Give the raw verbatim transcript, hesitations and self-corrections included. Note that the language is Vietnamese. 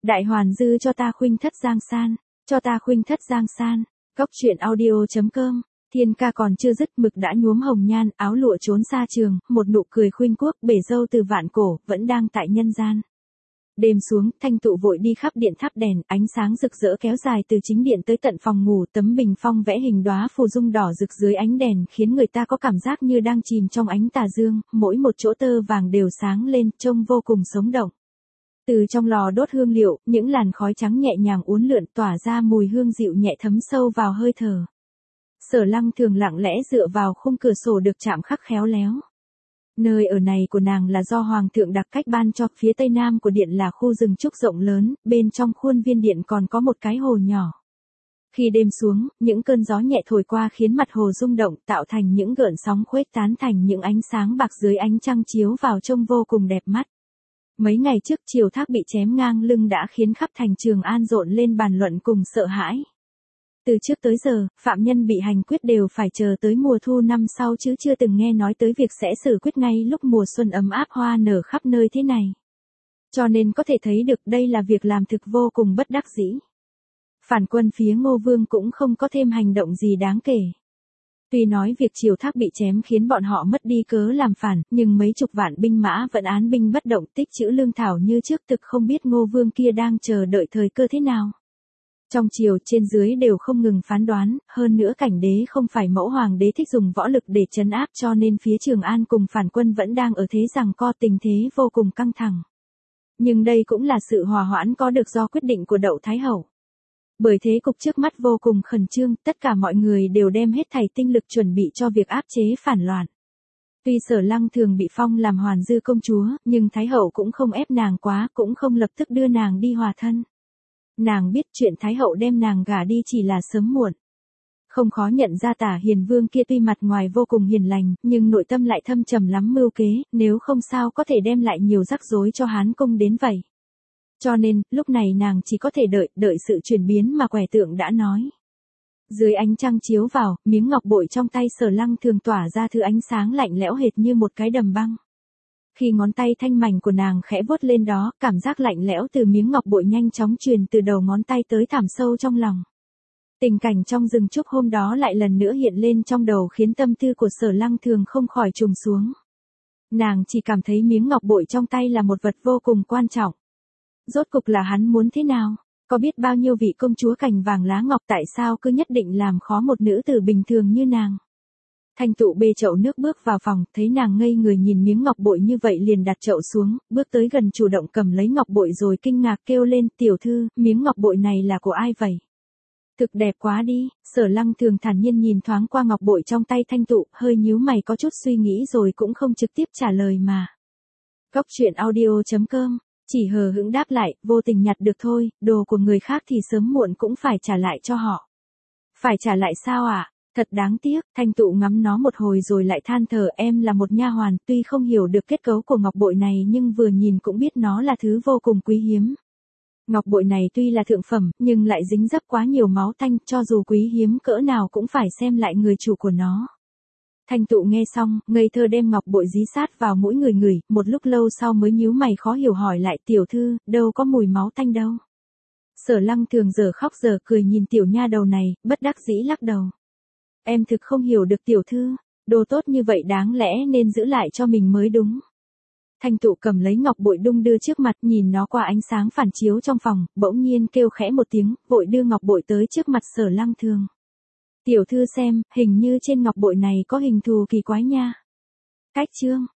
Đại hoàn dư cho ta khuynh thất giang san, cho ta khuynh thất giang san. Góc truyện audio.com. Thiên ca còn chưa dứt, mực đã nhuốm hồng nhan, áo lụa trốn xa trường, một nụ cười khuynh quốc, bể dâu từ vạn cổ, vẫn đang tại nhân gian. Đêm xuống, Thanh Tụ vội đi khắp điện thắp đèn, ánh sáng rực rỡ kéo dài từ chính điện tới tận phòng ngủ, tấm bình phong vẽ hình đóa phù dung đỏ rực dưới ánh đèn, khiến người ta có cảm giác như đang chìm trong ánh tà dương, mỗi một chỗ tơ vàng đều sáng lên, trông vô cùng sống động. Từ trong lò đốt hương liệu, những làn khói trắng nhẹ nhàng uốn lượn tỏa ra mùi hương dịu nhẹ thấm sâu vào hơi thở. Sở Lăng thường lặng lẽ dựa vào khung cửa sổ được chạm khắc khéo léo. Nơi ở này của nàng là do Hoàng thượng đặc cách ban cho, phía tây nam của điện là khu rừng trúc rộng lớn, bên trong khuôn viên điện còn có một cái hồ nhỏ. Khi đêm xuống, những cơn gió nhẹ thổi qua khiến mặt hồ rung động, tạo thành những gợn sóng khuếch tán thành những ánh sáng bạc dưới ánh trăng chiếu vào trông vô cùng đẹp mắt. Mấy ngày trước Triều Thác bị chém ngang lưng đã khiến khắp thành Trường An rộn lên bàn luận cùng sợ hãi. Từ trước tới giờ, phạm nhân bị hành quyết đều phải chờ tới mùa thu năm sau chứ chưa từng nghe nói tới việc sẽ xử quyết ngay lúc mùa xuân ấm áp hoa nở khắp nơi thế này. Cho nên có thể thấy được đây là việc làm thực vô cùng bất đắc dĩ. Phản quân phía Ngô Vương cũng không có thêm hành động gì đáng kể. Tuy nói việc Triều Thác bị chém khiến bọn họ mất đi cớ làm phản, nhưng mấy chục vạn binh mã vẫn án binh bất động, tích trữ lương thảo như trước, thực không biết Ngô Vương kia đang chờ đợi thời cơ thế nào. Trong triều trên dưới đều không ngừng phán đoán, hơn nữa cảnh đế không phải mẫu hoàng đế thích dùng võ lực để trấn áp, cho nên phía Trường An cùng phản quân vẫn đang ở thế giằng co, tình thế vô cùng căng thẳng. Nhưng đây cũng là sự hòa hoãn có được do quyết định của Đậu Thái Hậu. Bởi thế cục trước mắt vô cùng khẩn trương, tất cả mọi người đều đem hết thảy tinh lực chuẩn bị cho việc áp chế phản loạn. Tuy Sở Lăng thường bị phong làm hoàn dư công chúa, nhưng Thái Hậu cũng không ép nàng quá, cũng không lập tức đưa nàng đi hòa thân. Nàng biết chuyện Thái Hậu đem nàng gả đi chỉ là sớm muộn. Không khó nhận ra Tả Hiền Vương kia tuy mặt ngoài vô cùng hiền lành, nhưng nội tâm lại thâm trầm lắm mưu kế, nếu không sao có thể đem lại nhiều rắc rối cho Hán Cung đến vậy. Cho nên, lúc này nàng chỉ có thể đợi, đợi sự chuyển biến mà quẻ tượng đã nói. Dưới ánh trăng chiếu vào, miếng ngọc bội trong tay Sở Lăng thường tỏa ra thứ ánh sáng lạnh lẽo hệt như một cái đầm băng. Khi ngón tay thanh mảnh của nàng khẽ vuốt lên đó, cảm giác lạnh lẽo từ miếng ngọc bội nhanh chóng truyền từ đầu ngón tay tới thẳm sâu trong lòng. Tình cảnh trong rừng trúc hôm đó lại lần nữa hiện lên trong đầu khiến tâm tư của Sở Lăng thường không khỏi trùng xuống. Nàng chỉ cảm thấy miếng ngọc bội trong tay là một vật vô cùng quan trọng. Rốt cục là hắn muốn thế nào? Có biết bao nhiêu vị công chúa cành vàng lá ngọc, tại sao cứ nhất định làm khó một nữ tử bình thường như nàng? Thanh Tụ bê chậu nước bước vào phòng, thấy nàng ngây người nhìn miếng ngọc bội như vậy liền đặt chậu xuống, bước tới gần chủ động cầm lấy ngọc bội rồi kinh ngạc kêu lên, tiểu thư, miếng ngọc bội này là của ai vậy? Thực đẹp quá đi. Sở Lăng thường thản nhiên nhìn thoáng qua ngọc bội trong tay Thanh Tụ, hơi nhíu mày có chút suy nghĩ rồi cũng không trực tiếp trả lời mà. Góc truyện audio.com. Chỉ hờ hững đáp lại, vô tình nhặt được thôi, đồ của người khác thì sớm muộn cũng phải trả lại cho họ. Phải trả lại sao ạ? À? Thật đáng tiếc. Thanh Tụ ngắm nó một hồi rồi lại than thở, em là một nha hoàn, tuy không hiểu được kết cấu của ngọc bội này nhưng vừa nhìn cũng biết nó là thứ vô cùng quý hiếm. Ngọc bội này tuy là thượng phẩm, nhưng lại dính dấp quá nhiều máu tanh, cho dù quý hiếm cỡ nào cũng phải xem lại người chủ của nó. Thanh Tụ nghe xong, ngây thơ đem ngọc bội dí sát vào mũi người ngửi, một lúc lâu sau mới nhíu mày khó hiểu hỏi lại, tiểu thư, đâu có mùi máu tanh đâu. Sở Lăng thường giờ khóc giờ cười nhìn tiểu nha đầu này, bất đắc dĩ lắc đầu. Em thực không hiểu được tiểu thư, đồ tốt như vậy đáng lẽ nên giữ lại cho mình mới đúng. Thanh Tụ cầm lấy ngọc bội đung đưa trước mặt, nhìn nó qua ánh sáng phản chiếu trong phòng, bỗng nhiên kêu khẽ một tiếng, vội đưa ngọc bội tới trước mặt Sở Lăng thường. Tiểu thư xem, hình như trên ngọc bội này có hình thù kỳ quái nha. Cách chương.